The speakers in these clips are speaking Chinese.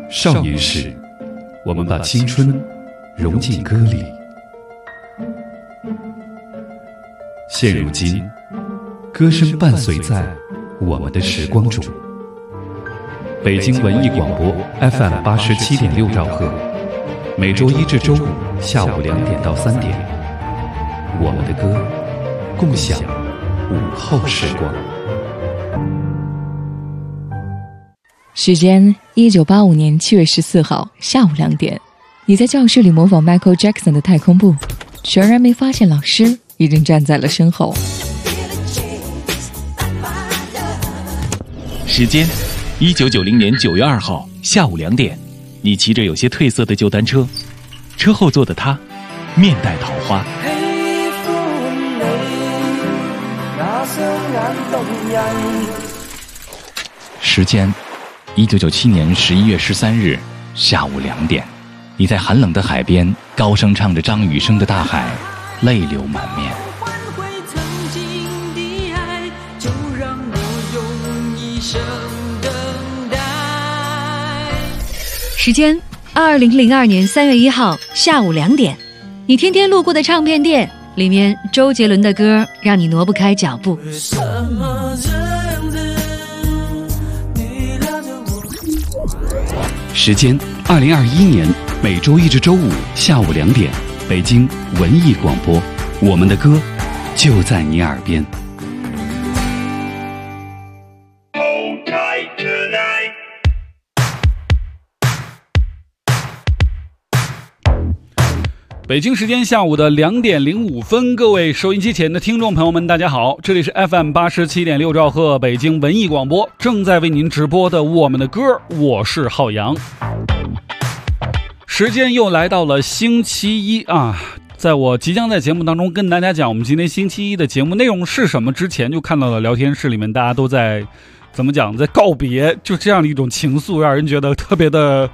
少年时，我们把青春融进歌里。现如今，歌声伴随在我们的时光中。北京文艺广播 FM87.6兆赫，每周一至周五下午2点到3点，我们的歌，共享午后时光。 时间1985年7月14号下午2点，你在教室里模仿 Michael Jackson 的太空步，全然没发现老师已经站在了身后。 时间1990年9月2号下午2点，你骑着有些褪色的旧单车，车后座的他面带桃花。时间1997年11月13日下午2点，你在寒冷的海边高声唱着张雨生的《大海》，泪流满面。 时间2002年3月1号下午2点，你天天路过的唱片店，里面周杰伦的歌让你挪不开脚步。 时间2021年每周一至周五下午2点，北京文艺广播，我们的歌就在你耳边。北京时间下午的2点05分，各位收音机前的听众朋友们，大家好，这里是 FM87.6兆赫北京文艺广播，正在为您直播的我们的歌，我是浩洋。时间又来到了星期一啊，在我即将在节目当中跟大家讲我们今天星期一的节目内容是什么之前，就看到了聊天室里面大家都在怎么讲，在告别，就这样的一种情愫，让人觉得特别的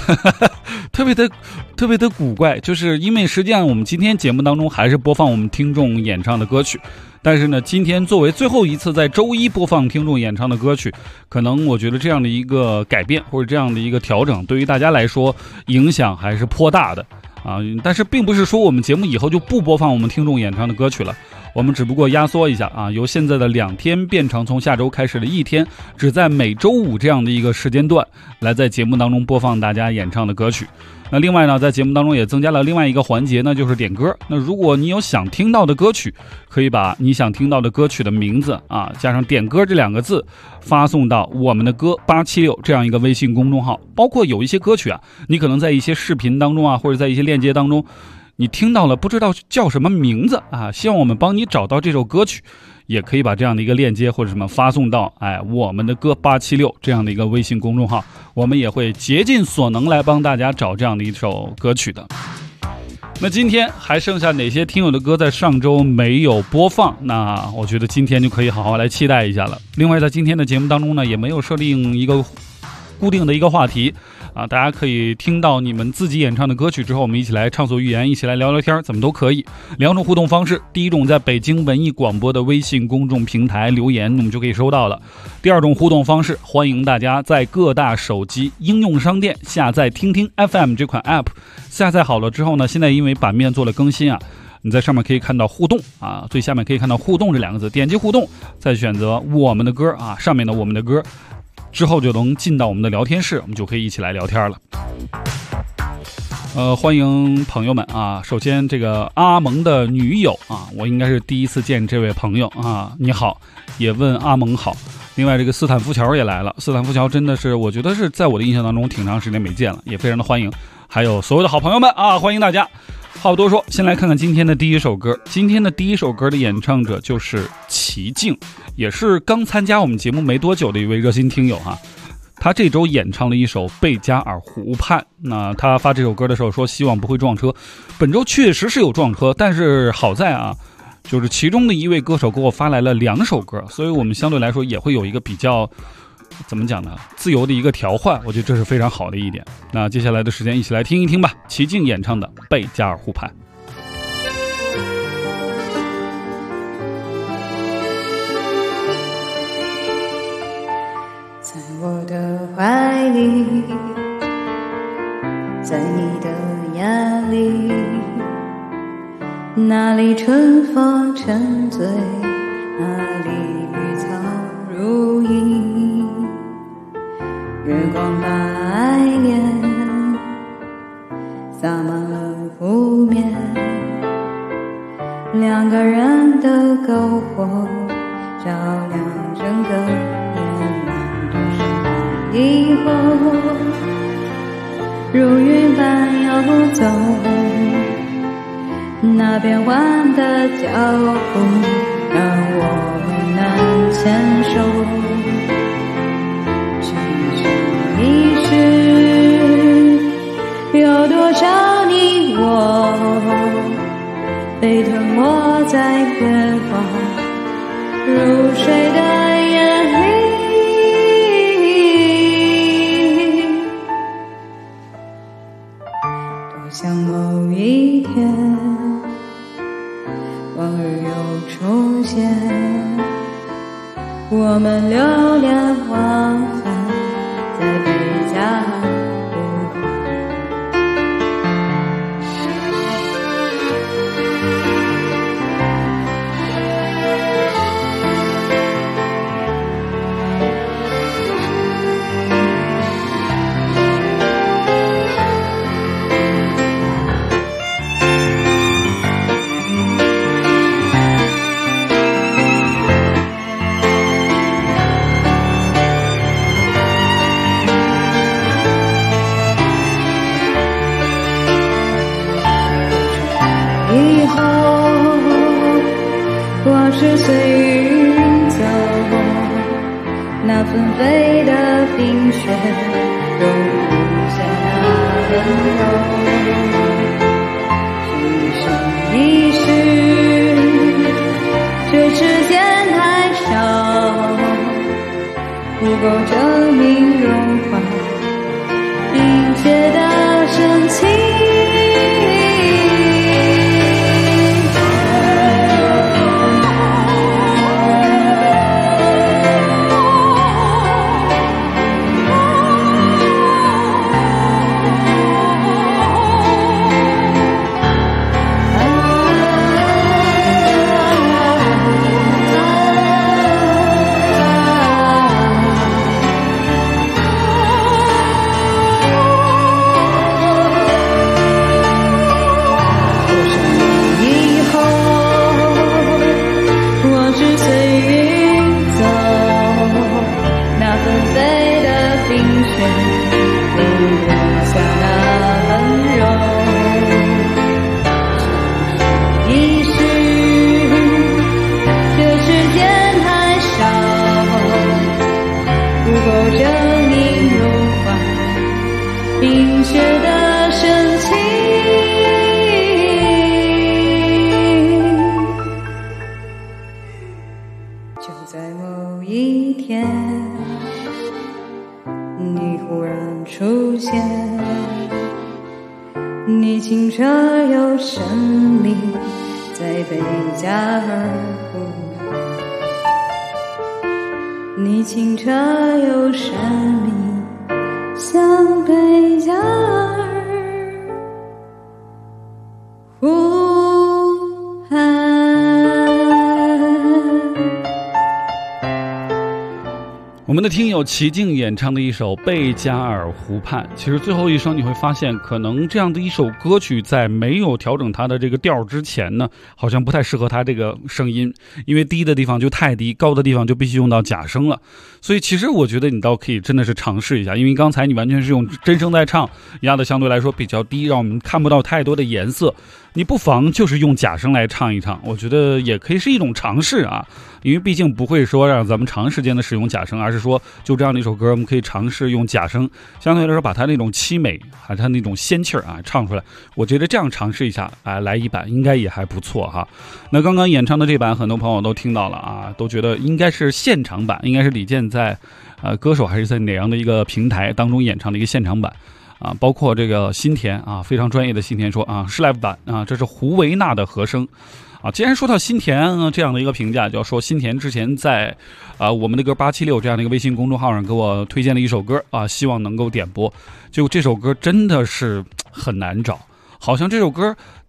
特别的古怪。就是因为实际上我们今天节目当中还是播放我们听众演唱的歌曲，但是呢，今天作为最后一次在周一播放听众演唱的歌曲，可能我觉得这样的一个改变或者这样的一个调整，对于大家来说影响还是颇大的啊。但是并不是说我们节目以后就不播放我们听众演唱的歌曲了，我们只不过压缩一下啊，由现在的2天变成从下周开始的1天，只在每周五这样的一个时间段来在节目当中播放大家演唱的歌曲。那另外呢，在节目当中也增加了另外一个环节呢，就是点歌。那如果你有想听到的歌曲，可以把你想听到的歌曲的名字啊加上点歌这2个字发送到我们的歌876这样一个微信公众号。包括有一些歌曲啊，你可能在一些视频当中啊，或者在一些链接当中你听到了不知道叫什么名字啊，希望我们帮你找到这首歌曲，也可以把这样的一个链接或者什么发送到我们的歌876这样的一个微信公众号，我们也会竭尽所能来帮大家找这样的一首歌曲的。那今天还剩下哪些听友的歌在上周没有播放，那我觉得今天就可以好好来期待一下了。另外在今天的节目当中呢，也没有设定一个固定的一个话题啊，大家可以听到你们自己演唱的歌曲之后，我们一起来畅所欲言，一起来聊聊天，怎么都可以。2种互动方式，第一种在北京文艺广播的微信公众平台留言，我们就可以收到了。第2种互动方式，欢迎大家在各大手机应用商店下载听听 FM 这款 App， 下载好了之后呢，现在因为版面做了更新啊，你在上面可以看到互动啊，最下面可以看到互动这2个字，点击互动，再选择我们的歌啊，上面的我们的歌之后就能进到我们的聊天室，我们就可以一起来聊天了。欢迎朋友们啊！首先这个阿蒙的女友啊，我应该是第一次见这位朋友啊，你好，也问阿蒙好。另外这个斯坦福桥也来了，斯坦福桥真的是我觉得是在我的印象当中挺长时间没见了，也非常的欢迎。还有所有的好朋友们啊，欢迎大家。话不多说，先来看看今天的第一首歌。今天的第一首歌的演唱者就是齐静，也是刚参加我们节目没多久的一位热心听友哈。他这周演唱了一首《贝加尔湖畔》，那他发这首歌的时候说希望不会撞车。本周确实是有撞车，但是好在啊，就是其中的一位歌手给我发来了2首歌，所以我们相对来说也会有一个比较怎么讲呢，自由的一个调换，我觉得这是非常好的一点。那接下来的时间一起来听一听吧，齐静演唱的《贝加尔湖畔》。 在我的怀里哪里春风沉醉，哪里绿草如茵，月光白莲洒满了湖面，两个人的篝火照亮整个夜晚的时以后，如云般游走，那变幻的脚步让我难牵手，这一世有多少你我被吞没在远方入睡的夜里，多想某一天往日又出现，我们流连忘返在贝加尔湖畔。以后我是随云走，那纷飞的冰雪容不下那温柔，只剩一世这世间太少，不够证明融化冰雪的深情。冰雪的深情，就在某一天，你忽然出现，你清澈又神秘，在贝加尔湖畔，你清澈又神秘，像贝加尔湖畔。 我们的听友齐静演唱的一首《贝加尔湖畔》，其实最后一声你会发现，可能这样的一首歌曲在没有调整它的这个调之前呢，好像不太适合它这个声音，因为低的地方就太低，高的地方就必须用到假声了。所以其实我觉得你倒可以真的是尝试一下，因为刚才你完全是用真声在唱，压的相对来说比较低，让我们看不到太多的颜色。你不妨就是用假声来唱一唱，我觉得也可以是一种尝试啊。因为毕竟不会说让咱们长时间的使用假声，而是说就这样的一首歌，我们可以尝试用假声，相对来说把它那种凄美还有它那种仙气啊唱出来。我觉得这样尝试一下啊，来一版应该也还不错哈。那刚刚演唱的这版，很多朋友都听到了啊，都觉得应该是现场版，应该是李健在歌手还是在哪样的一个平台当中演唱的一个现场版。啊，包括这个新田啊，非常专业的新田说啊，是 live 版啊，这是胡维娜的和声啊。既然说到新田这样的一个评价，就要说新田之前在我们的歌876这样的一个微信公众号上给我推荐了一首歌啊，希望能够点播。就这首歌真的是很难找，好像这首歌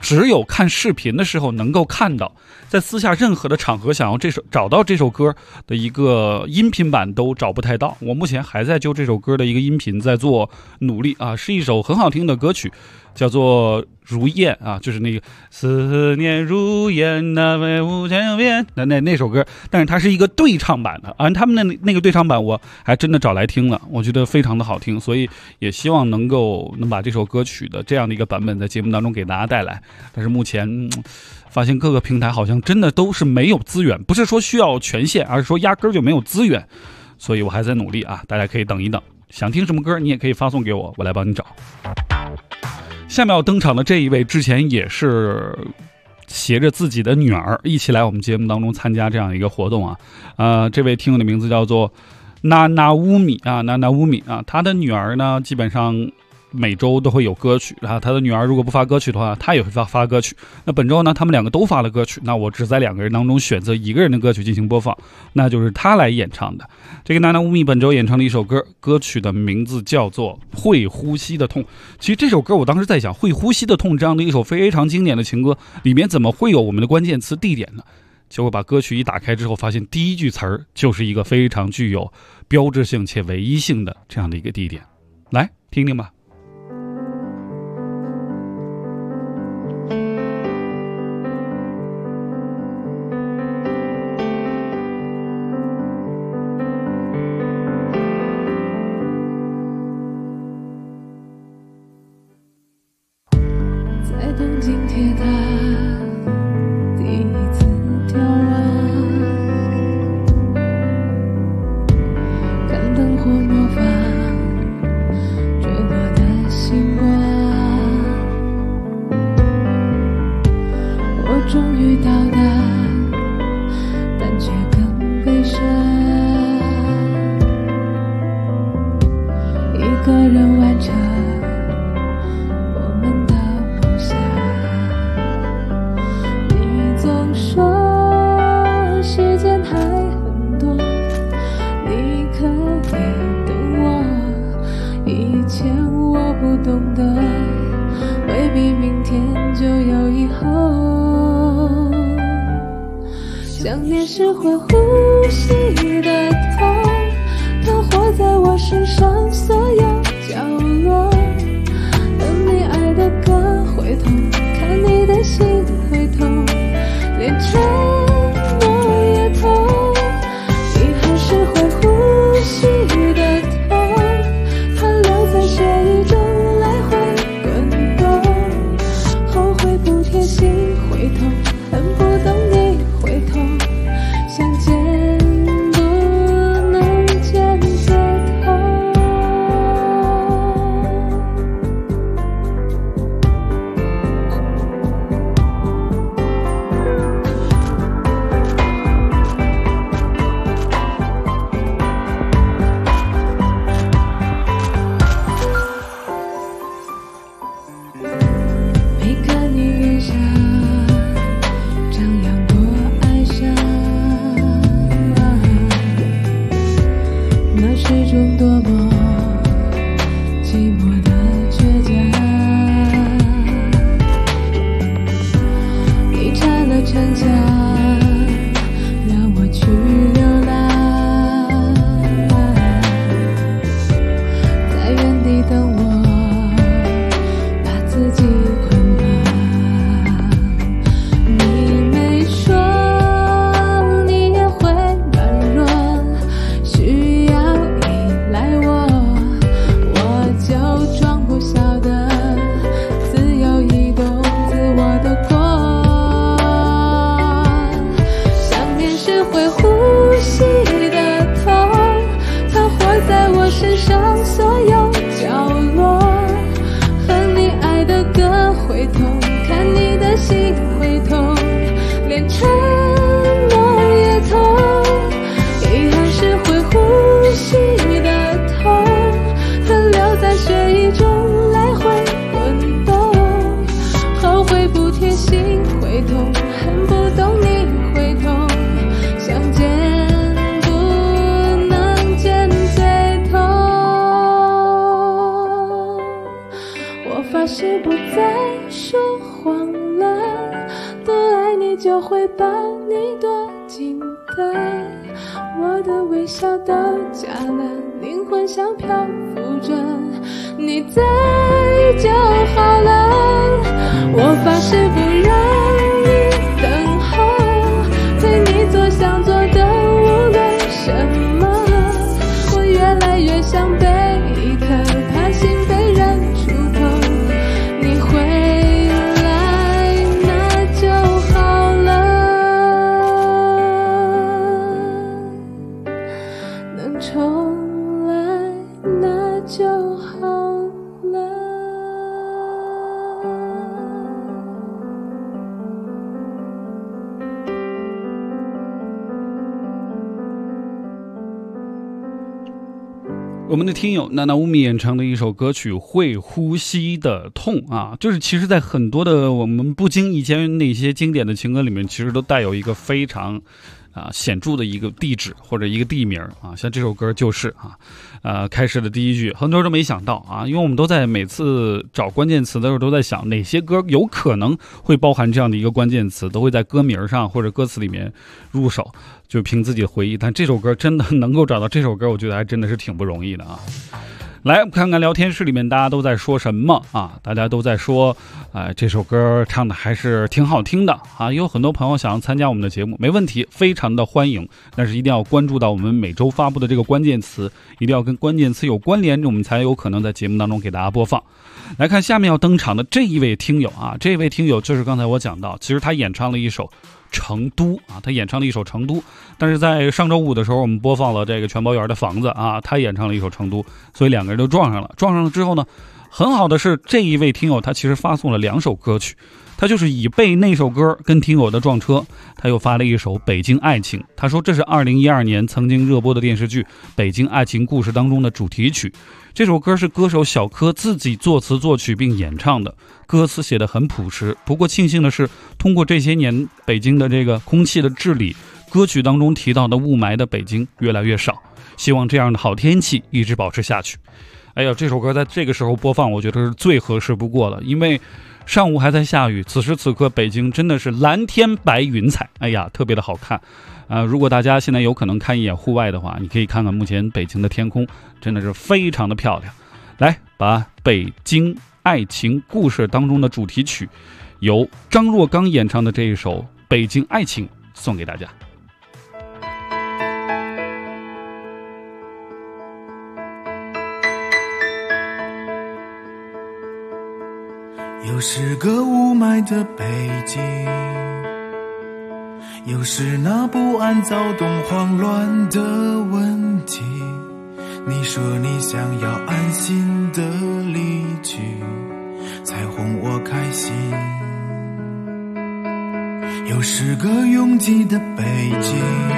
只有看视频的时候能够看到，在私下任何的场合想要找到这首歌的一个音频版都找不太到。我目前还在就这首歌的一个音频在做努力啊，是一首很好听的歌曲，叫做如燕啊，就是那个思念如燕那位无千遍的那首歌，但是它是一个对唱版的啊，他们的那个对唱版我还真的找来听了，我觉得非常的好听，所以也希望能把这首歌曲的这样的一个版本在节目当中给大家带来。但是目前发现各个平台好像真的都是没有资源，不是说需要权限，而是说压根就没有资源，所以我还在努力啊，大家可以等一等，想听什么歌你也可以发送给我，我来帮你找。下面要登场的这一位之前也是携着自己的女儿一起来我们节目当中参加这样一个活动啊，这位听友的名字叫做娜娜乌米啊，他的女儿呢基本上每周都会有歌曲啊，他的女儿如果不发歌曲的话，他也会发歌曲。那本周呢，他们两个都发了歌曲，那我只在两个人当中选择一个人的歌曲进行播放，那就是他来演唱的。这个娜娜乌米本周演唱的一首歌，歌曲的名字叫做《会呼吸的痛》。其实这首歌我当时在想，《会呼吸的痛》这样的一首非常经典的情歌，里面怎么会有我们的关键词地点呢？结果把歌曲一打开之后，发现第一句词儿就是一个非常具有标志性且唯一性的这样的一个地点。来听听吧。 在东京铁塔第一次眺望，看灯火模仿坠落的星光，我终于到达，但却更悲伤，一个人完成懂得未必明天就有以后，想念是会呼吸的痛，它活在我身上所有角落，等你爱的歌会痛，看你的心会痛，连承诺也痛，遗憾是会呼吸的痛，它留在血液中心会痛，恨不懂你会痛，想见不能见最痛。没看你脸上张扬多哀伤，那是种多么寂寞的倔强，你拆了城墙让我去流浪，在原地等我把自己捆绑，你没说你也会软弱，需要依赖我，我就装不晓得自由移动自我的过，想念是会呼吸的痛，它活在我身上所有角落，和你爱的歌会痛，看你的心会痛，连承诺也痛，遗憾是会呼吸的痛，它留在血液中来回滚动，后悔不贴心会痛，恨不懂你会痛，想见不能见最痛。我发誓不再说谎了， 你就会把你躲进的我的微笑都假了，灵魂像漂浮着，你在就好了。我发誓不让你等候，陪你做想做的无论什么。我越来越像贝壳，怕心被人触碰，你回来那就好了，能重来那就好了。 我们的听友娜娜乌米演唱的一首歌曲《会呼吸的痛》啊，就是其实在很多的我们不经意间那些经典的情歌里面，其实都带有一个非常显著的一个地址或者一个地名啊，像这首歌就是开始的第一句，很多人都没想到啊，因为我们都在每次找关键词的时候都在想哪些歌有可能会包含这样的一个关键词，都会在歌名上或者歌词里面入手，就凭自己的回忆。但这首歌真的能够找到这首歌，我觉得还真的是挺不容易的啊。来看看聊天室里面大家都在说什么啊？大家都在说，这首歌唱的还是挺好听的啊。有很多朋友想要参加我们的节目，没问题，非常的欢迎。但是一定要关注到我们每周发布的这个关键词，一定要跟关键词有关联，我们才有可能在节目当中给大家播放。来看下面要登场的这一位听友啊，这位听友就是刚才我讲到，其实他演唱了一首成都啊，他演唱了一首成都，但是在上周五的时候我们播放了这个全包圆的房子啊，他演唱了一首成都，所以两个人都撞上了之后呢，很好的是这一位听友他其实发送了2首歌曲，他就是以背那首歌跟听友的撞车，他又发了一首《北京爱情》，他说这是2012年曾经热播的电视剧《北京爱情故事》当中的主题曲，这首歌是歌手小柯自己作词作曲并演唱的，歌词写得很朴实，不过庆幸的是通过这些年北京的这个空气的治理，歌曲当中提到的雾霾的北京越来越少，希望这样的好天气一直保持下去。哎呀，这首歌在这个时候播放我觉得是最合适不过了，因为上午还在下雨，此时此刻北京真的是蓝天白云彩，哎呀特别的好看如果大家现在有可能看一眼户外的话，你可以看看目前北京的天空真的是非常的漂亮。来，把北京爱情故事当中的主题曲由张若刚演唱的这一首《北京爱情》送给大家。 又是个雾霾的北京，又是那不安躁动慌乱的问题，你说你想要安心的离去，才哄我开心。又是个拥挤的北京，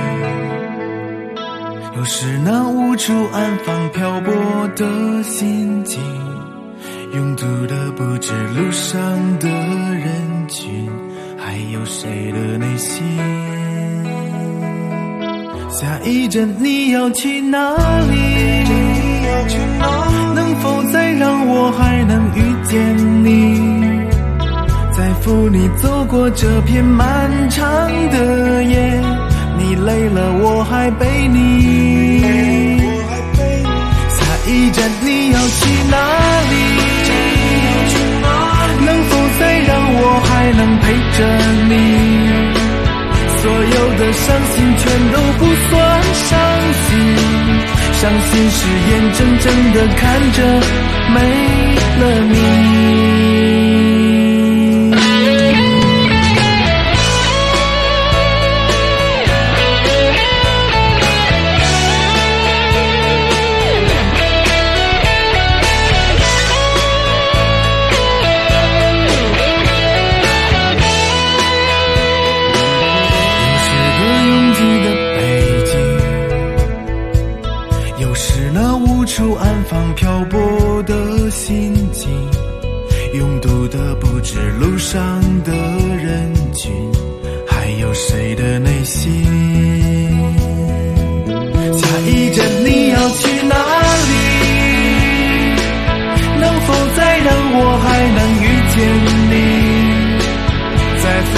又是那无处安放漂泊的心情，拥堵的不止路上的人群，还有谁的内心。下一站你要去哪里？能否再让我还能遇见你，再扶你走过这片漫长的夜，你累了我还背你。下一站你要去哪里？能否再让我还能陪着你，所有的伤心全都不算伤心，伤心是眼睁睁地看着没了你。处安放漂泊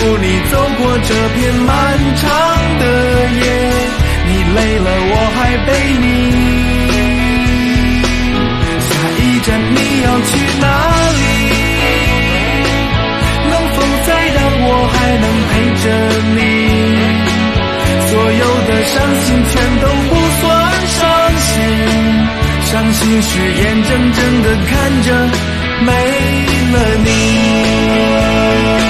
你走过这片漫长的夜，你累了我还陪你。下一站你要去哪里？能否再让我还能陪着你？所有的伤心全都不算伤心，伤心是眼睁睁地看着没了你。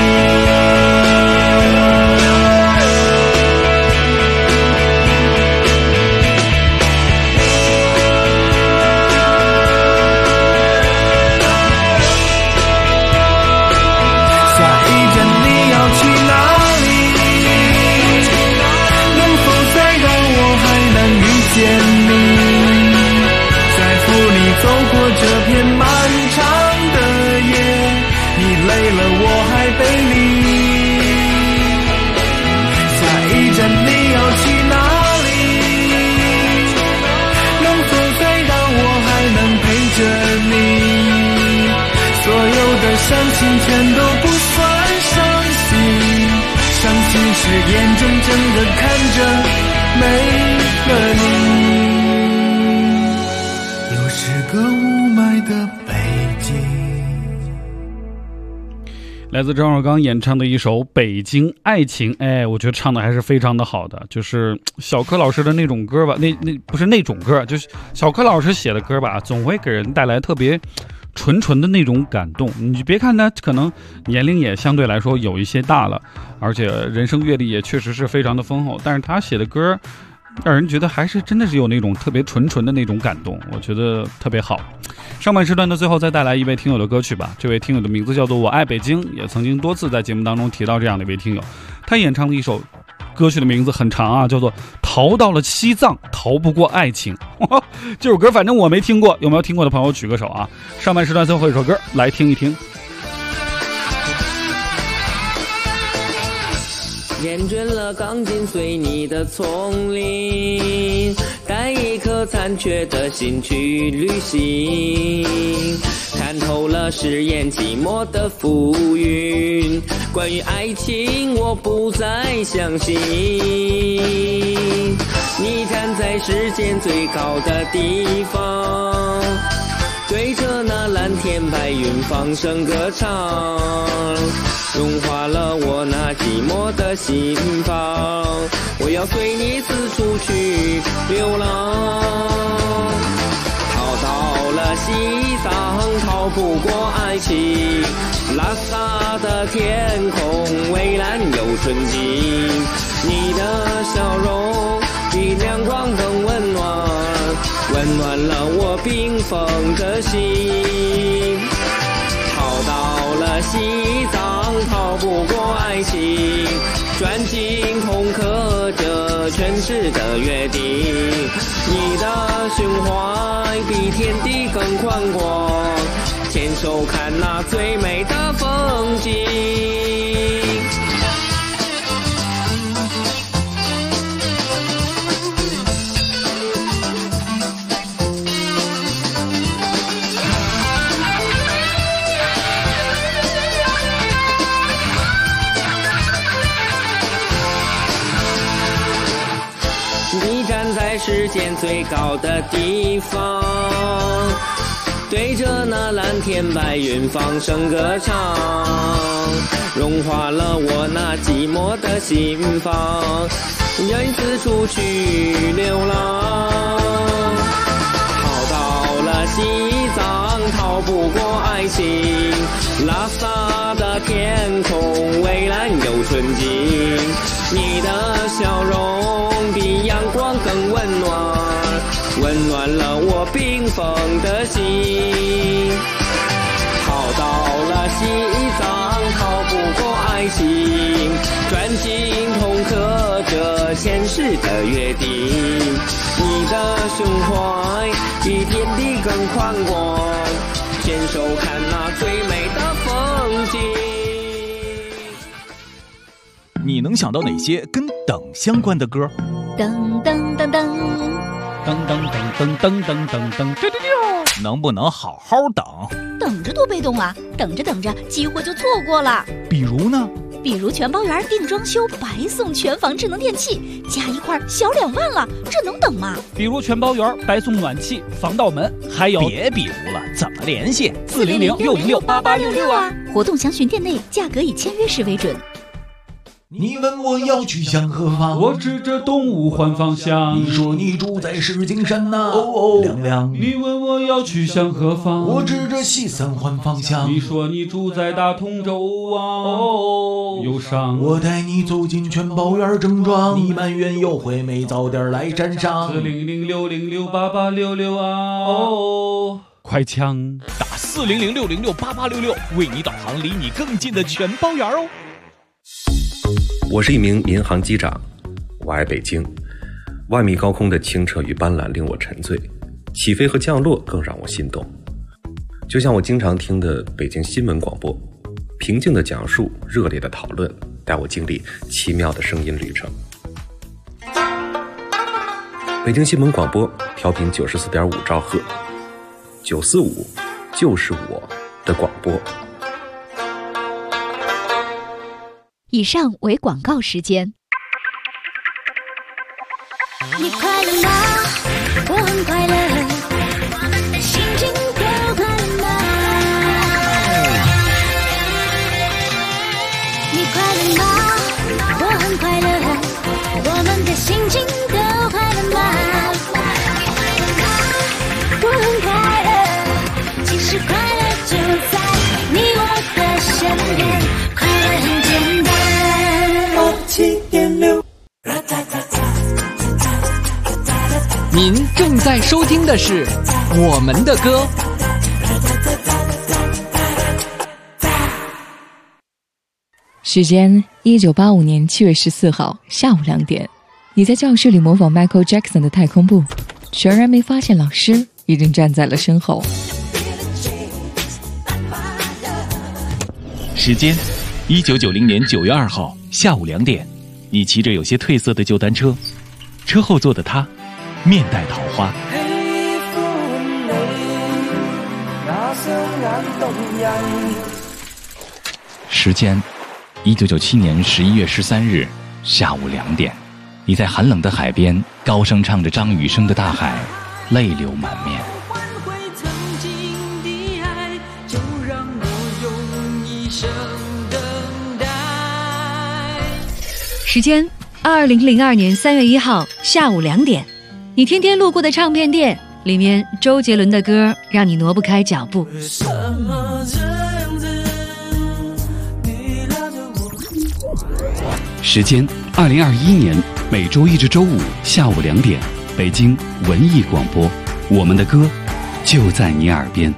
走过这片漫长的夜，你累了我还陪你。下一站你要去哪里？能否再让我还能陪着你？所有的伤心全都不算伤心，伤心是眼睁睁地看着没了你。是个雾霾的北京。 来自张绍刚演唱的一首《北京爱情》，我觉得唱的还是非常的好的，就是小柯老师的那种歌吧，那不是那种歌，就是小柯老师写的歌吧，总会给人带来特别纯的那种感动。你别看他可能年龄也相对来说有一些大了，而且人生阅历也确实是非常的丰厚，但是他写的歌让人觉得还是真的是有那种特别纯的那种感动，我觉得特别好。上半时段的最后再带来一位听友的歌曲吧，这位听友的名字叫做我爱北京，也曾经多次在节目当中提到这样的一位听友，他演唱的一首歌曲的名字很长啊，叫做逃到了西藏逃不过爱情。这首歌反正我没听过，有没有听过的朋友举个手啊。上半时段最后一首歌来听一听。 厌倦了刚紧随你的丛林，带一颗残缺的心去旅行，看透了誓言寂寞的浮云，关于爱情我不再相信。你站在世间最高的地方，对着那蓝天白云放声歌唱，融化了我那寂寞的心房，我要随你四处去流浪。逃到了西藏逃不过爱情，拉萨的天空蔚蓝又纯净，你的笑容比亮光更温暖，温暖了我冰封的心。逃到了西藏逃不过爱情，专辑痛刻着全世的约定，你的胸怀比天地更宽广，牵手看那最美的风景。你站在世间最高的地方，对着那蓝天白云放声歌唱，融化了我那寂寞的心房，愿四处去流浪。逃到了西藏逃不过爱情，拉萨的天空蔚蓝又纯净，你的笑容比阳光更温暖，温暖了我冰封的心。逃到了西藏逃不过爱情，专辑痛刻着前世的约定，你的胸怀比天地更宽广，牵手看那最美的风景。 你能想到哪些跟等相关的歌？ 噔噔噔噔噔噔噔噔噔噔噔， 能不能好好等？ 等着多被动啊！等着等着，机会就错过了。 比如呢？ 比如全包园定装修白送全房智能电器，加一块小2万了，这能等吗？ 比如全包园白送暖气、防盗门，还有别比如了，怎么联系 400-606-8866啊！活动详询店内，价格以签约时为准。 你问我要去向何方， 我指着东吴换方向。 你说你住在石景山呐，哦亮亮。 你问我要去向何方， 我指着西三环方向。 你说你住在大同州啊，哦忧伤。 我带你走进全包园正装，你埋怨优惠没早点来沾上。 400-606-8866啊，哦快枪打400-606-8866，为你导航离你更近的全包园哦。 我是一名民航机长，我爱北京。万米高空的清澈与斑斓令我沉醉，起飞和降落更让我心动。就像我经常听的北京新闻广播，平静的讲述，热烈的讨论，带我经历奇妙的声音旅程。北京新闻广播调频94.5兆赫，945就是我的广播。 以上为广告时间。 你快乐吗？我很快乐，我们的心情都快乐吗？你快乐吗？我很快乐，我们的心情都快乐吗？我很快乐，其实快乐就在你我的身边，快乐很简单。7.6 您正在收听的是我们的歌。 时间1985年7月14号下午2点，你在教室里模仿 Michael Jackson 的太空步，全然没发现老师已经站在了身后。 时间1990年9月2号下午2点，你骑着有些褪色的旧单车，车后座的他面带桃花。时间1997年11月13日下午2点，你在寒冷的海边高声唱着张雨生的《大海》，泪流满面。 时间2002年3月1号下午2点，你天天路过的唱片店，里面周杰伦的歌让你挪不开脚步。 时间2021年每周一至周五下午2点，北京文艺广播，我们的歌就在你耳边。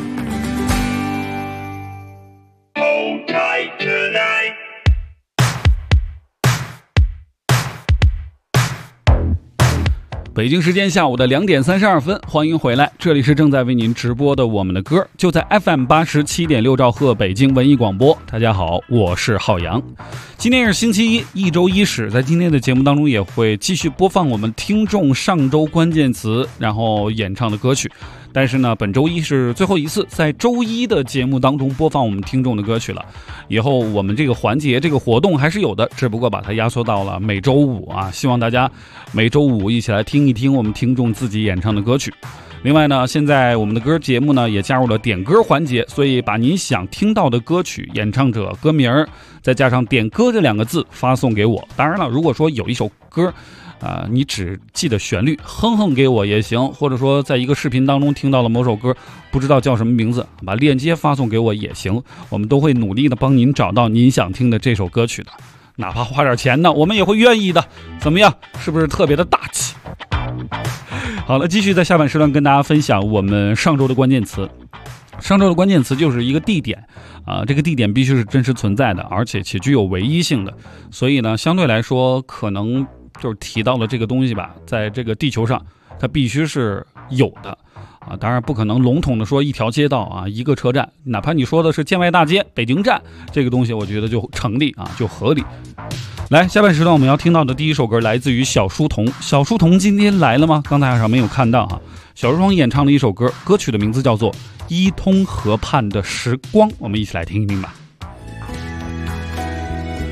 北京时间下午的2点32分，欢迎回来，这里是正在为您直播的我们的歌，就在 FM 87.6兆赫北京文艺广播。大家好，我是浩洋。今天是星期一，一周伊始，在今天的节目当中也会继续播放我们听众上周关键词然后演唱的歌曲。但是呢，本周一是最后一次在周一的节目当中播放我们听众的歌曲了。以后我们这个环节这个活动还是有的，只不过把它压缩到了每周五啊，希望大家每周五一起来听一听我们听众自己演唱的歌曲。另外呢，现在我们的歌节目呢也加入了点歌环节，所以把您想听到的歌曲、演唱者、歌名再加上点歌这2个字发送给我。当然了，如果说有一首歌你只记得旋律，哼哼给我也行，或者说在一个视频当中听到了某首歌，不知道叫什么名字，把链接发送给我也行，我们都会努力的帮您找到您想听的这首歌曲的，哪怕花点钱呢，我们也会愿意的。怎么样？是不是特别的大气？好了，继续在下半时段跟大家分享我们上周的关键词。上周的关键词就是一个地点这个地点必须是真实存在的，而且且具有唯一性的，所以呢，相对来说可能就是提到了这个东西吧，在这个地球上它必须是有的当然不可能笼统的说一条街道一个车站，哪怕你说的是建外大街、北京站，这个东西我觉得就成立就合理。来，下半时段我们要听到的第一首歌来自于小书童。小书童今天来了吗？刚才好像没有看到小书童演唱的一首歌，歌曲的名字叫做《伊通河畔的时光》，我们一起来听一听吧。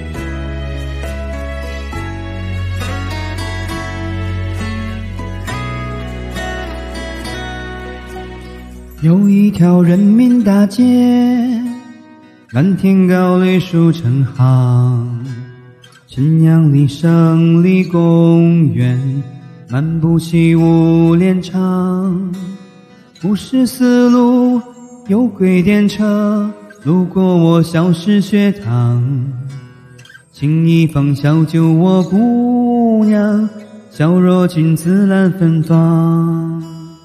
有一条人民大街，蓝天高绿树成行，陈阳里胜利公园，漫步起舞连场。54路有轨电车路过我小时学堂，请一放小酒我姑娘，小若君自然芬芳。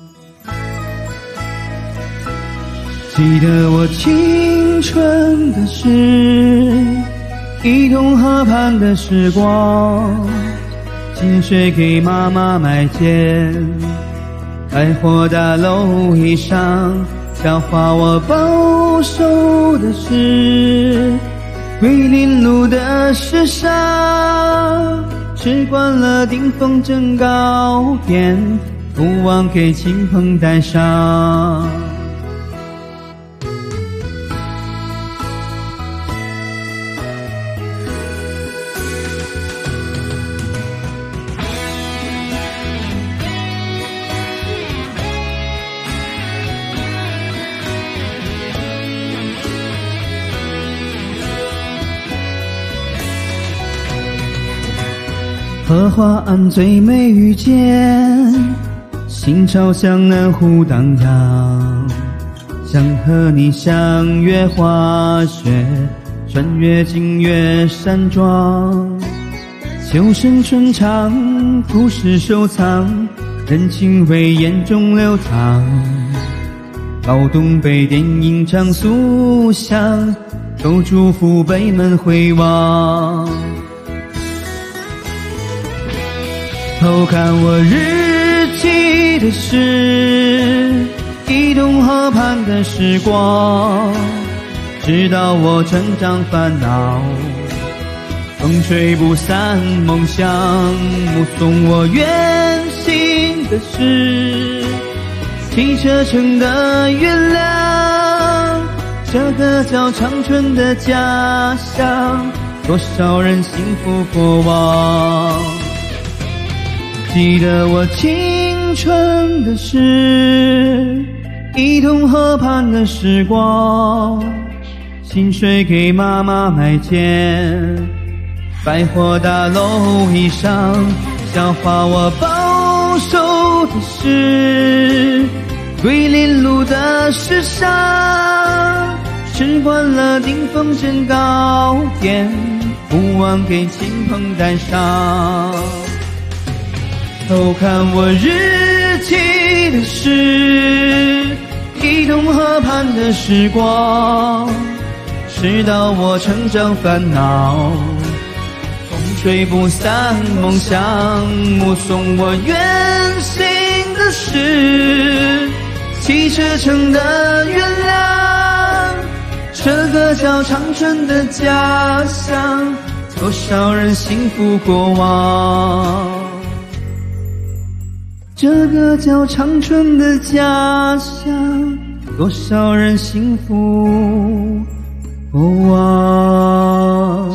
记得我青春的事，一同河畔的时光，薪水给妈妈买件百货大楼衣裳，教化我保守的是桂林路的时尚，吃惯了顶风筝糕点，不忘给亲朋带上。荷花岸最美遇见，心潮向南湖荡漾，想和你相约滑雪，穿越金岳山庄。秋声春唱，故事收藏，人情味眼中流淌。老东北电影场塑像，都祝福北门回望。偷看我日记的是一同河畔的时光，直到我成长烦恼，风吹不散梦想。目送我远行的是汽车城的月亮，这个叫长春的家乡，多少人幸福过往。记得我青春的事，一同河畔的时光，薪水给妈妈买件百货大楼衣裳，教化我保守的是桂林路的时尚，吃惯了顶风筝糕点，不忘给亲朋带上。偷看我日记的是一同河畔的时光，直到我成长烦恼，风吹不散梦想。目送我远行的是汽车城的月亮，这个叫长春的家乡，多少人幸福过往。这个叫长春的家乡，多少人幸福过往。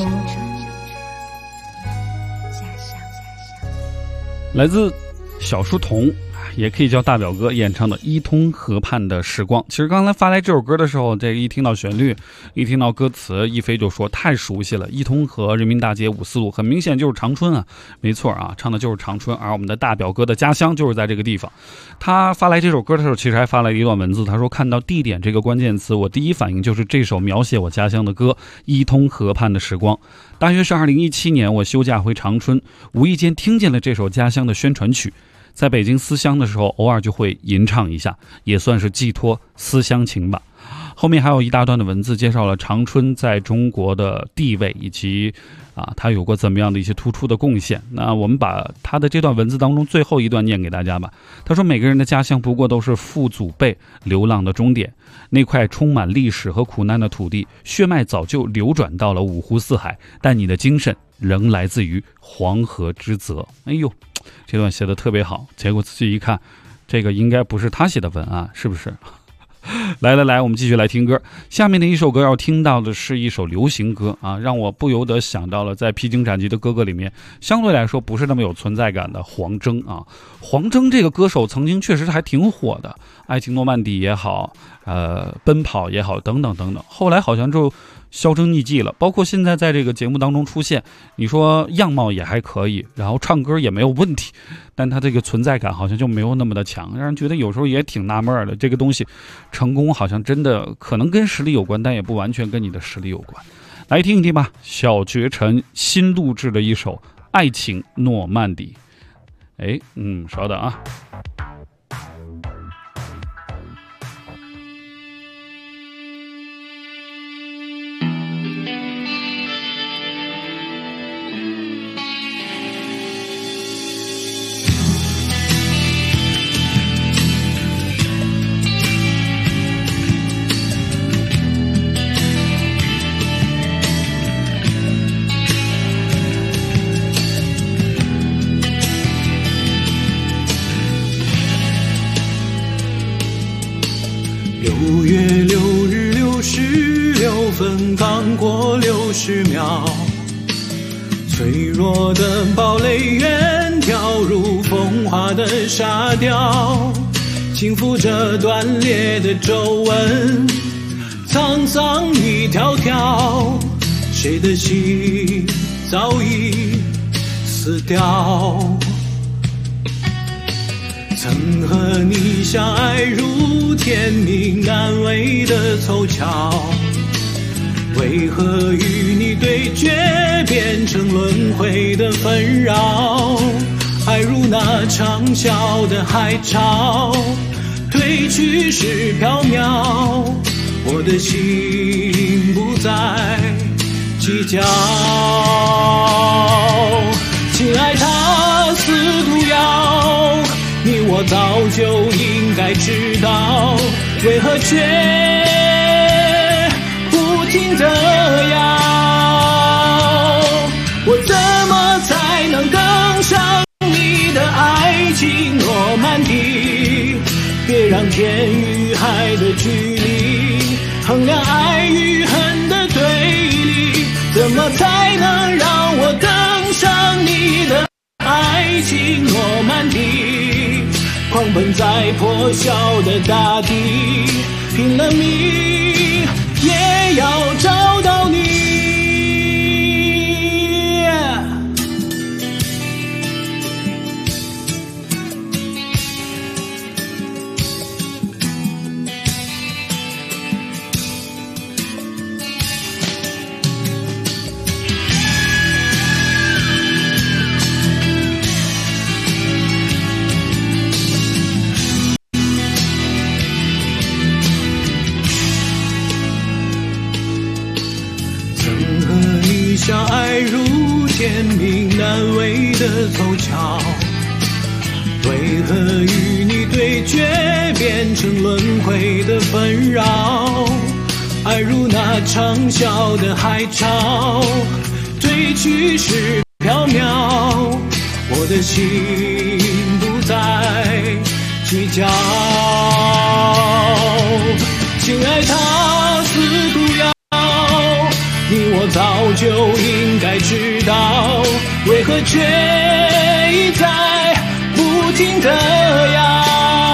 来自小书童，也可以叫大表哥演唱的《一通河畔的时光》。其实刚才发来这首歌的时候，这个一听到旋律，一听到歌词，一飞就说太熟悉了。一通河人民大街54路，很明显就是长春啊，没错啊，唱的就是长春，而我们的大表哥的家乡就是在这个地方。他发来这首歌的时候，其实还发来一段文字，他说看到地点这个关键词，我第一反应就是这首描写我家乡的歌《一通河畔的时光》。大约是2017年，我休假回长春，无意间听见了这首家乡的宣传曲。在北京思乡的时候，偶尔就会吟唱一下，也算是寄托思乡情吧。后面还有一大段的文字介绍了长春在中国的地位，以及他有过怎么样的一些突出的贡献。那我们把他的这段文字当中最后一段念给大家吧。他说每个人的家乡不过都是父祖辈流浪的终点，那块充满历史和苦难的土地，血脉早就流转到了五湖四海，但你的精神仍来自于黄河之泽。哎呦，这段写的特别好，结果仔细一看，这个应该不是他写的文案，是不是？来，我们继续来听歌。下面的一首歌要听到的是一首流行歌啊，让我不由得想到了在披荆斩棘的哥哥里面相对来说不是那么有存在感的黄征啊。黄征这个歌手曾经确实还挺火的， 爱情诺曼底也好，奔跑也好，等等等等。后来好像就销声匿迹了，包括现在在这个节目当中出现，你说样貌也还可以，然后唱歌也没有问题，但他这个存在感好像就没有那么的强，让人觉得有时候也挺纳闷的。这个东西成功好像真的可能跟实力有关，但也不完全跟你的实力有关。来听一听吧，小绝尘新录制的一首《爱情诺曼底》。稍等啊。 6月6日66分，刚过60秒，脆弱的堡垒远跳入风化的沙雕，轻抚着断裂的皱纹，沧桑一条条，谁的心早已死掉。曾和你相爱如天命，难为的凑巧，为何与你对决变成轮回的纷扰？爱如那长啸的海潮，退去时缥缈，我的心不再计较。亲爱他似毒药，你我早就应该知道，为何却不停地要？我怎么才能登上你的爱情诺曼底？别让天与海的距离衡量爱与恨的对立，怎么才能让我登上你的爱情诺曼底？狂奔在破晓的大地，拼了命也要找到你。相爱如天命，难为的凑巧，为何与你对决变成轮回的纷扰？爱如那长啸的海潮，退去时缥缈，我的心不再计较。亲爱他似毒药，你我早就应该知道，为何却一再不停地要？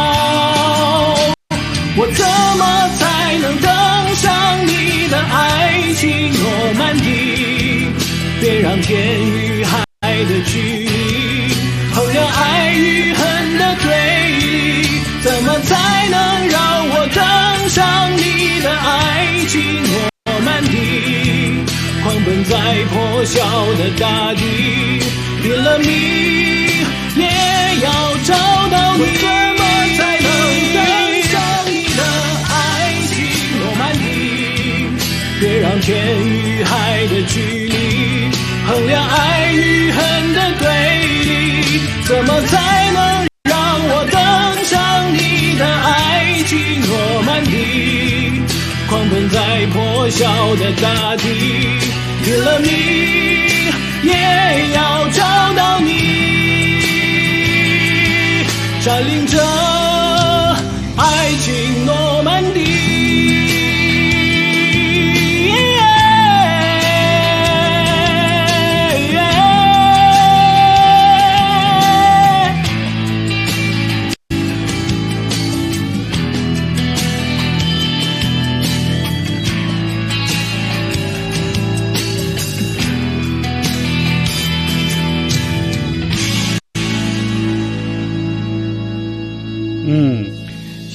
我怎么才能登上你的爱情诺曼底？别让天与海的距离衡量爱与恨的对立，怎么才能让我登上你的爱情诺曼底？狂奔在破晓的大地，拼了命也要找到你。我怎么才能登上你的爱情诺曼底？别让天与海的距离衡量爱与恨的对立，怎么才能让我登上你的爱情诺曼底？狂奔在破晓的大地，拼了命也要找到你，占领着爱情诺曼底。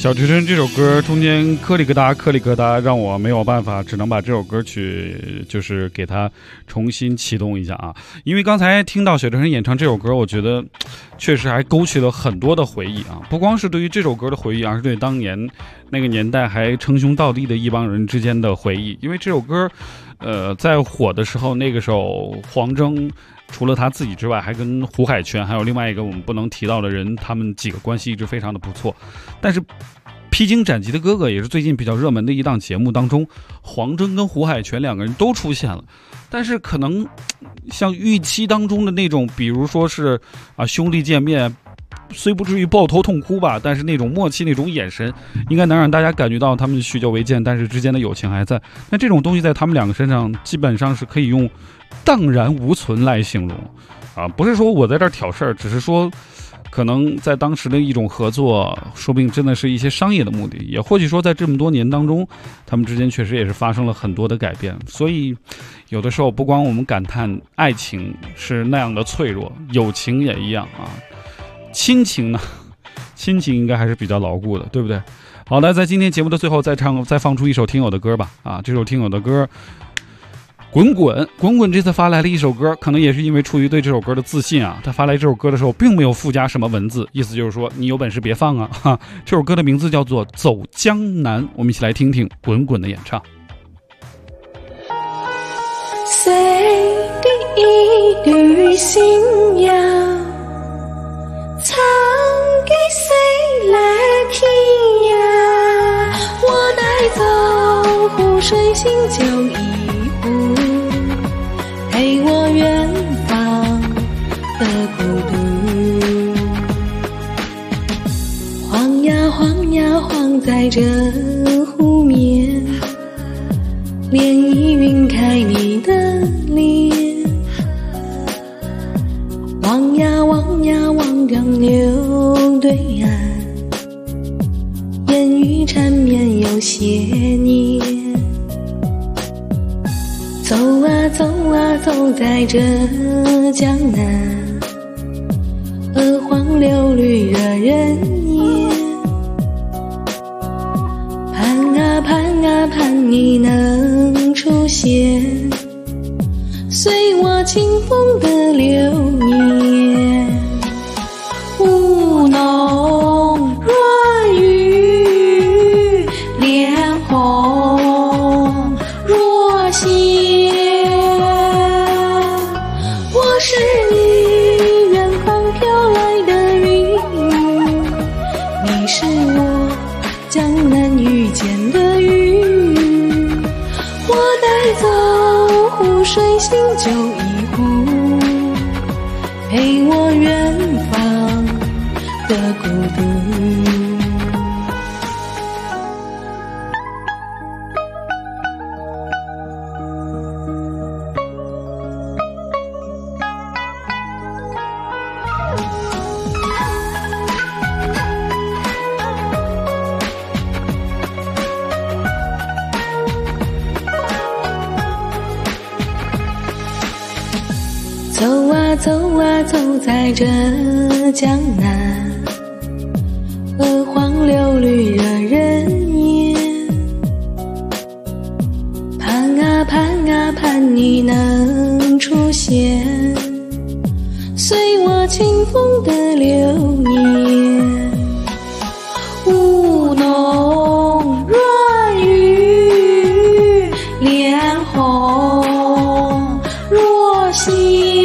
小提琴这首歌中间颗粒疙瘩，让我没有办法，只能把这首歌曲就是给它重新启动一下啊。因为刚才听到小提琴演唱这首歌，我觉得确实还勾起了很多的回忆啊，不光是对于这首歌的回忆，而是对当年那个年代还称兄道弟的一帮人之间的回忆。因为这首歌在火的时候，那个时候黄征除了他自己之外，还跟胡海泉还有另外一个我们不能提到的人，他们几个关系一直非常的不错。但是披荆斩棘的哥哥也是最近比较热门的一档节目当中，黄征跟胡海泉两个人都出现了，但是可能像预期当中的那种，比如说是兄弟见面虽不至于抱头痛哭吧，但是那种默契那种眼神应该能让大家感觉到他们许久未见，但是之间的友情还在。那这种东西在他们两个身上基本上是可以用荡然无存来形容啊，不是说我在这儿挑事儿，只是说可能在当时的一种合作，说不定真的是一些商业的目的，也或许说在这么多年当中，他们之间确实也是发生了很多的改变。所以有的时候不光我们感叹爱情是那样的脆弱，友情也一样啊，亲情呢，亲情应该还是比较牢固的，对不对？好的，在今天节目的最后再放出一首听友的歌吧啊，这首听友的歌滚滚这次发来了一首歌，可能也是因为出于对这首歌的自信啊，他发来这首歌的时候并没有附加什么文字，意思就是说你有本事别放啊哈。这首歌的名字叫做《走江南》，我们一起来听听滚滚的演唱。 谁的一缕信仰唱给谁来听呀？我带走湖水新酒一壶，陪我远方的孤独。晃呀晃呀晃在这湖面，涟漪晕开你的脸，望呀望呀望江流对岸，烟雨缠绵有些年。走啊走啊走在这江南，鹅黄柳绿惹人厌。盼啊盼啊盼你能出现，随我清风的流年。雾浓若雨，脸红若血。我是你远方飘来的云，你是我江南遇见的云。我带走湖水新酒一壶，陪我远方的孤独。走啊走啊走在这江南，鹅黄柳绿惹人厌。盼啊盼啊盼你能出现，随我清风的流年。雾浓若雨，脸红若血。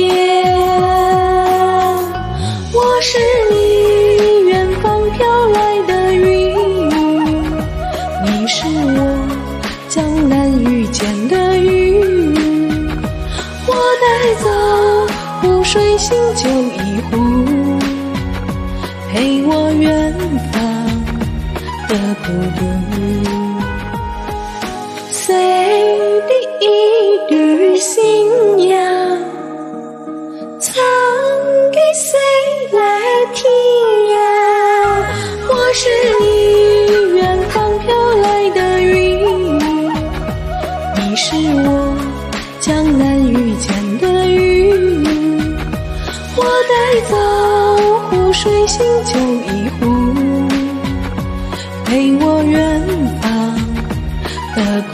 我是你远方飘来的云，你是我江南遇见的云。我带走湖水新酒一壶，陪我远方的孤独。谁的一缕信仰唱给谁来听呀？我是你远方飘来的云，你是我江南遇见的云。我带走湖水新酒一壶，陪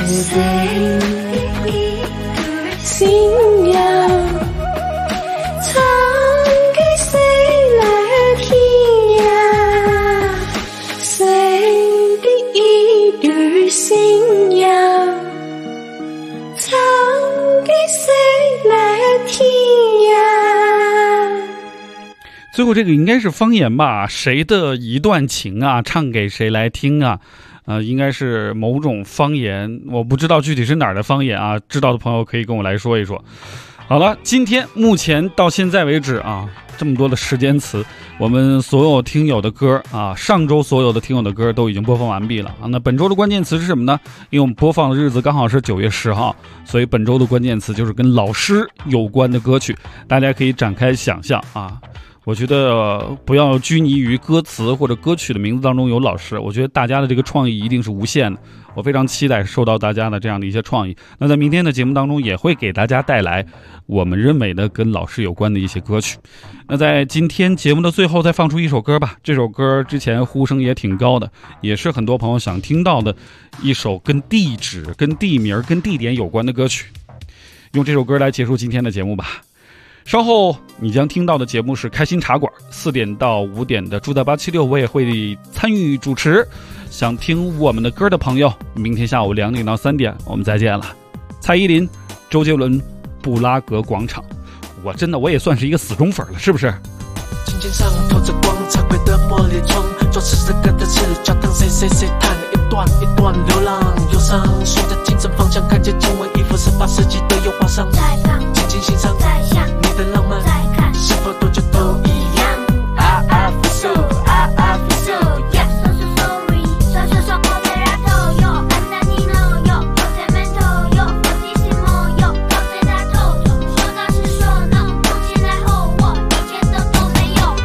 谁的一个信仰，唱给谁来听呀？谁的一对信仰，唱给谁来听呀？ 最后这个应该是方言吧？谁的一段情啊，唱给谁来听啊？应该是某种方言，我不知道具体是哪儿的方言啊，知道的朋友可以跟我来说一说。好了，今天目前到现在为止啊，这么多的时间词，我们所有听友的歌啊，上周所有的听友的歌都已经播放完毕了啊。那本周的关键词是什么呢？因为我们播放的日子刚好是9月10号，所以本周的关键词就是跟老师有关的歌曲，大家可以展开想象啊。我觉得不要拘泥于歌词或者歌曲的名字当中有老师，我觉得大家的这个创意一定是无限的，我非常期待受到大家的这样的一些创意。那在明天的节目当中也会给大家带来我们认为的跟老师有关的一些歌曲。那在今天节目的最后再放出一首歌吧，这首歌之前呼声也挺高的，也是很多朋友想听到的一首跟地址、跟地名、跟地点有关的歌曲，用这首歌来结束今天的节目吧。稍后你将听到的节目是开心茶馆，4点到5点的住在876，我也会参与主持。想听我们的歌的朋友，明天下午2点到3点我们再见了。蔡依林、周杰伦、布拉格广场，我也算是一个死忠粉了，是不是？ 琴键上透着光，彩绘的玻璃窗，作词这歌的词，教堂谁弹一段一段流浪忧伤，顺着精神方向，看见经文一幅18世纪的油画上，在放，静静欣赏，在想你的浪漫，在看，是否多久都一样。I feel so, yeah, so sorry， 说过的然后有，andantino有，portamento有，fortissimo有，到最大头头，说到是说 no， 动起来后我一件都没有。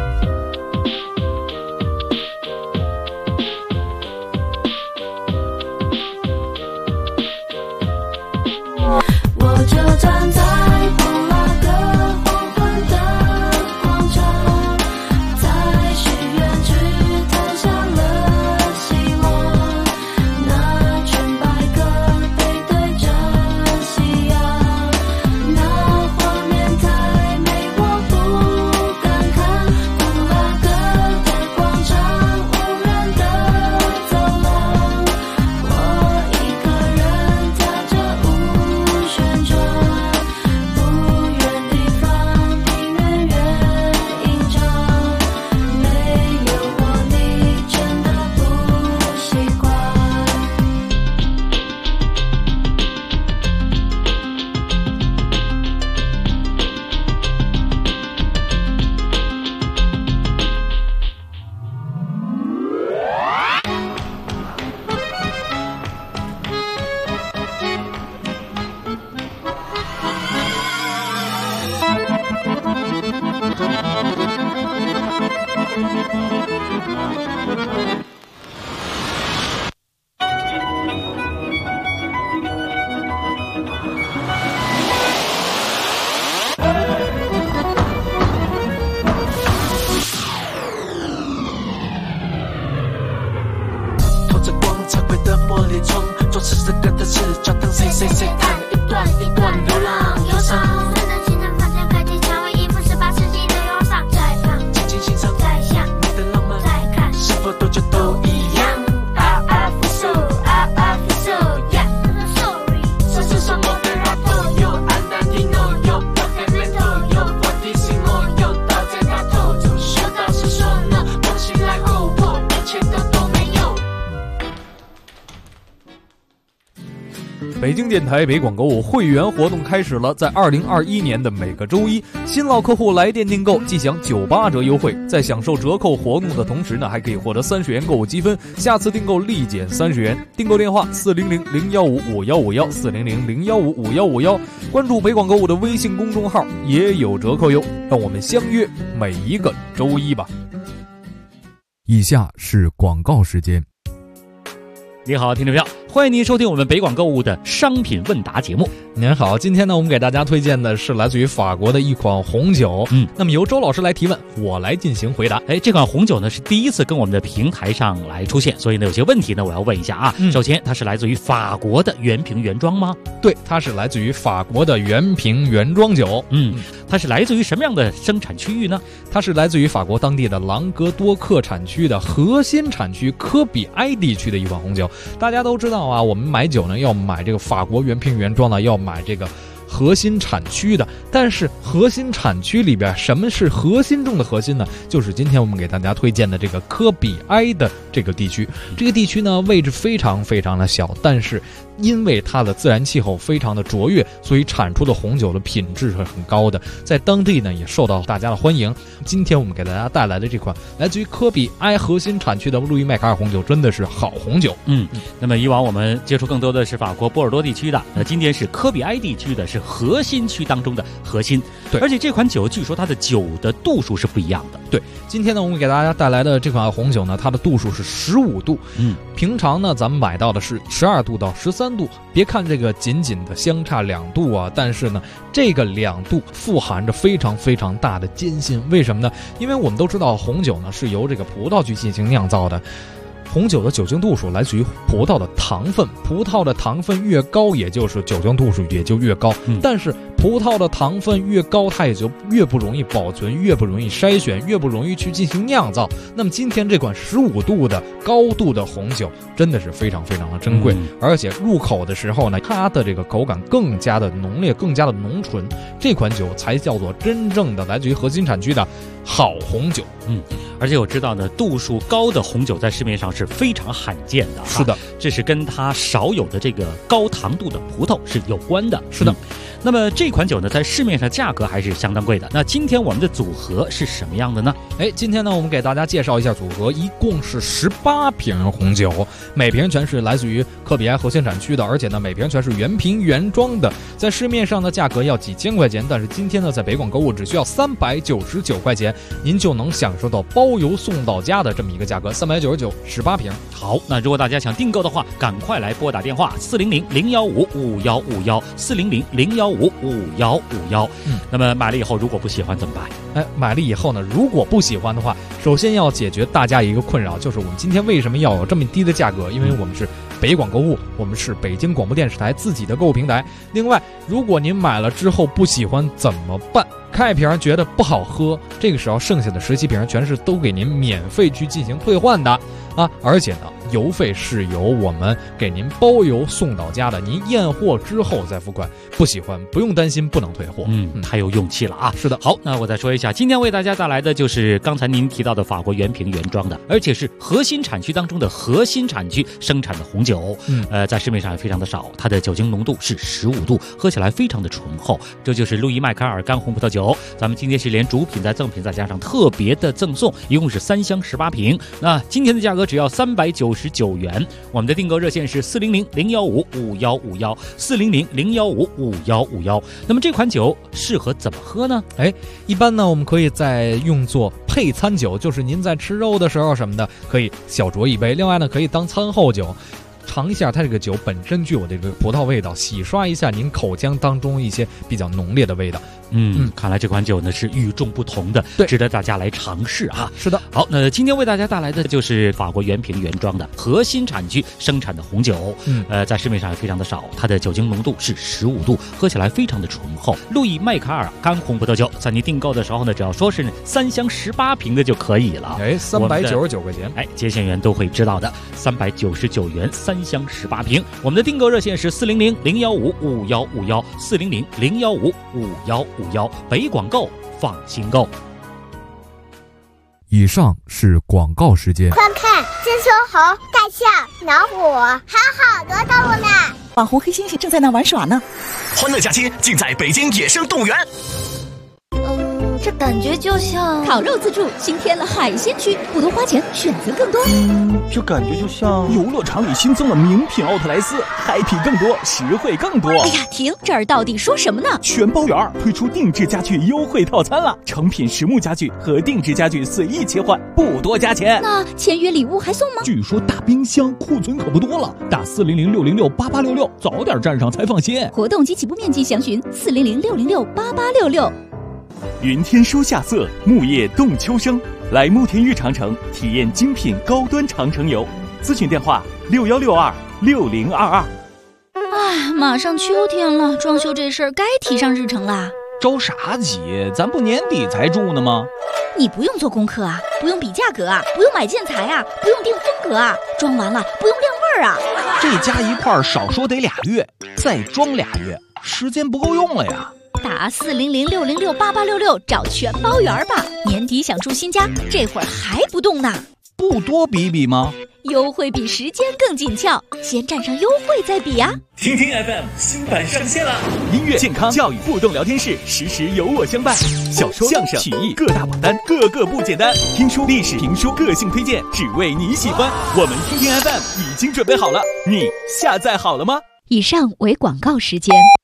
我就站在布拉格黄昏的广场，在许愿池投下了希望，那纯白鸽背对着夕阳，那画面太美我不敢看。布拉格的广场，无人的走廊，我一个人跳着舞旋转，不远地方平原远映着，没有我你真的不习惯。透着光，彩绘的玻璃窗，作词这歌的词，教堂谁弹一段一段流浪忧伤，顺着精神方向，看见蔷薇一幅18世纪的油画上，在放，静静欣赏，在想你的浪漫，在看，是否多久都一样。I feel so, yeah, so sorry， 说说我的然后有，andantino有，portamento有，fortissimo有，到最大头头，说到是说 no， 梦醒来后我一切都没有。 北京电台北广购物会员活动开始了，在2021年的每个周一，新老客户来电订购即享98折优惠，在享受折扣活动的同时呢，还可以获得30元购物积分，下次订购立减30元。订购电话400-015-5151，400-015-5151，关注北广购物的微信公众号也有折扣哟。让我们相约每一个周一吧。 以下是广告时间。 你好，听众朋友， 欢迎您收听我们北广购物的商品问答节目。 您好，今天呢，我们给大家推荐的是来自于法国的一款红酒。那么由周老师来提问，我来进行回答。 这款红酒呢是第一次跟我们的平台上来出现，所以呢有些问题呢我要问一下啊。首先，它是来自于法国的原瓶原装吗？ 对，它是来自于法国的原瓶原装酒。 它是来自于什么样的生产区域呢？ 它是来自于法国当地的朗格多克产区的核心产区科比埃地区的一款红酒。大家都知道啊，我们买酒呢要买这个法国原瓶原装的，要买这个核心产区的。但是核心产区里边，什么是核心中的核心呢？就是今天我们给大家推荐的这个科比埃的这个地区。这个地区呢位置非常非常的小，但是因为它的自然气候非常的卓越，所以产出的红酒的品质是很高的，在当地呢也受到大家的欢迎。今天我们给大家带来的这款来自于科比埃核心产区的路易麦卡尔红酒真的是好红酒。 那么以往我们接触更多的是法国波尔多地区的，那今天是科比埃地区的，是核心区当中的核心。 对， 而且这款酒据说它的酒的度数是不一样的。 对，今天呢我们给大家带来的这款红酒呢，它的度数是15度。平常呢咱们买到的是12度到13度。别看这个仅仅的相差2度啊，但是呢这个2度富含着非常非常大的艰辛。为什么呢？因为我们都知道红酒呢是由这个葡萄去进行酿造的。红酒的酒精度数来自于葡萄的糖分，葡萄的糖分越高，也就是酒精度数也就越高。但是葡萄的糖分越高，它也就越不容易保存，越不容易筛选，越不容易去进行酿造。那么今天这款15度的高度的红酒真的是非常非常的珍贵，而且入口的时候呢，它的这个口感更加的浓烈，更加的浓醇。这款酒才叫做真正的来自于核心产区的好红酒。 而且我知道呢，度数高的红酒在市面上是非常罕见的。 是的， 这是跟它少有的这个高糖度的葡萄是有关的。 是的。 那么这款酒呢，在市面上价格还是相当贵的。那今天我们的组合是什么样的呢？ 今天呢，我们给大家介绍一下组合，一共是18瓶红酒，每瓶全是来自于科比埃核心产区的，而且呢，每瓶全是原瓶原装的。在市面上的价格要几千块钱，但是今天呢，在北广购物只需要399块钱，您就能享受到包邮送到家的这么一个价格，399 18瓶。 好，那如果大家想订购的话，赶快来拨打电话400-015-5151，400-015-5151。那么买了以后如果不喜欢怎么办？ 买了以后呢，如果不喜欢的话，首先要解决大家一个困扰，就是我们今天为什么要有这么低的价格？因为我们是北广购物，我们是北京广播电视台自己的购物平台。另外，如果您买了之后不喜欢怎么办？开一瓶觉得不好喝，这个时候剩下的17瓶全是都给您免费去进行退换的啊！而且呢，邮费是由我们给您包邮送到家的，您验货之后再付款。不喜欢不用担心不能退货。 太有勇气了啊！ 是的。 好，那我再说一下，今天为大家带来的就是刚才您提到的法国原瓶原装的，而且是核心产区当中的核心产区生产的红酒。在市面上也非常的少，它的酒精浓度是15度，喝起来非常的醇厚。这就是路易麦卡尔干红葡萄酒。咱们今天是连主品再赠品再加上特别的赠送，一共是3箱18瓶。那今天的价格只要399元。我们的订购热线是400-015-5151，400-015-5151。那么这款酒适合怎么喝呢？ 一般呢我们可以再用作配餐酒，就是您在吃肉的时候什么的，可以小酌一杯。另外呢，可以当餐后酒。尝一下它这个酒本身具有这个葡萄味道，洗刷一下您口腔当中一些比较浓烈的味道。 看来这款酒呢是与众不同的，值得大家来尝试啊。 是的。 好，那今天为大家带来的就是法国原瓶原装的核心产区生产的红酒。在市面上也非常的少，它的酒精浓度是15度，喝起来非常的醇厚。路易麦卡尔干红葡萄酒，在你订购的时候呢，只要说是3箱18瓶的就可以了。 399块钱。 接线员都会知道的，399元3箱18瓶。我们的订购热线是400-015-5151，400-015-5151。北广购，放心购。 以上是广告时间。 快看，这头猴、大象、老虎，还有好多动物呢。 网红黑猩猩正在那玩耍呢。 欢乐假期尽在北京野生动物园。 这感觉就像烤肉自助新添了海鲜区，不多花钱，选择更多。 这感觉就像游乐场里新增了名品奥特莱斯，happy更多，实惠更多。 哎呀，停！这儿到底说什么呢？ 全包圆推出定制家具优惠套餐了，成品实木家具和定制家具随意切换，不多加钱。 那签约礼物还送吗？ 据说大冰箱库存可不多了，打400-606-8866，早点站上才放心。 活动及起步面积详询400-606-8866。 云天书夏色，木叶动秋声，来慕田峪长城体验精品高端长城游。咨询电话6162-6022。 哎，马上秋天了，装修这事儿该提上日程啦。 着啥急？咱不年底才住呢吗？ 你不用做功课啊，不用比价格啊，不用买建材啊，不用定风格啊，装完了不用晾味儿啊。 这加一块少说得2月，再装2月，时间不够用了呀。 打400-606-8866找全包圆吧，年底想住新家，这会儿还不动呢？ 不多比比吗？ 优惠比时间更紧俏，先占上优惠再比啊！ 听听 FM 新版上线了，音乐、健康、教育互动聊天室，时时有我相伴。小说、相声、曲艺各大榜单，个个不简单。听书、历史、评书，个性推荐，只为你喜欢。我们听听 FM 已经准备好了，你下载好了吗？ 以上为广告时间。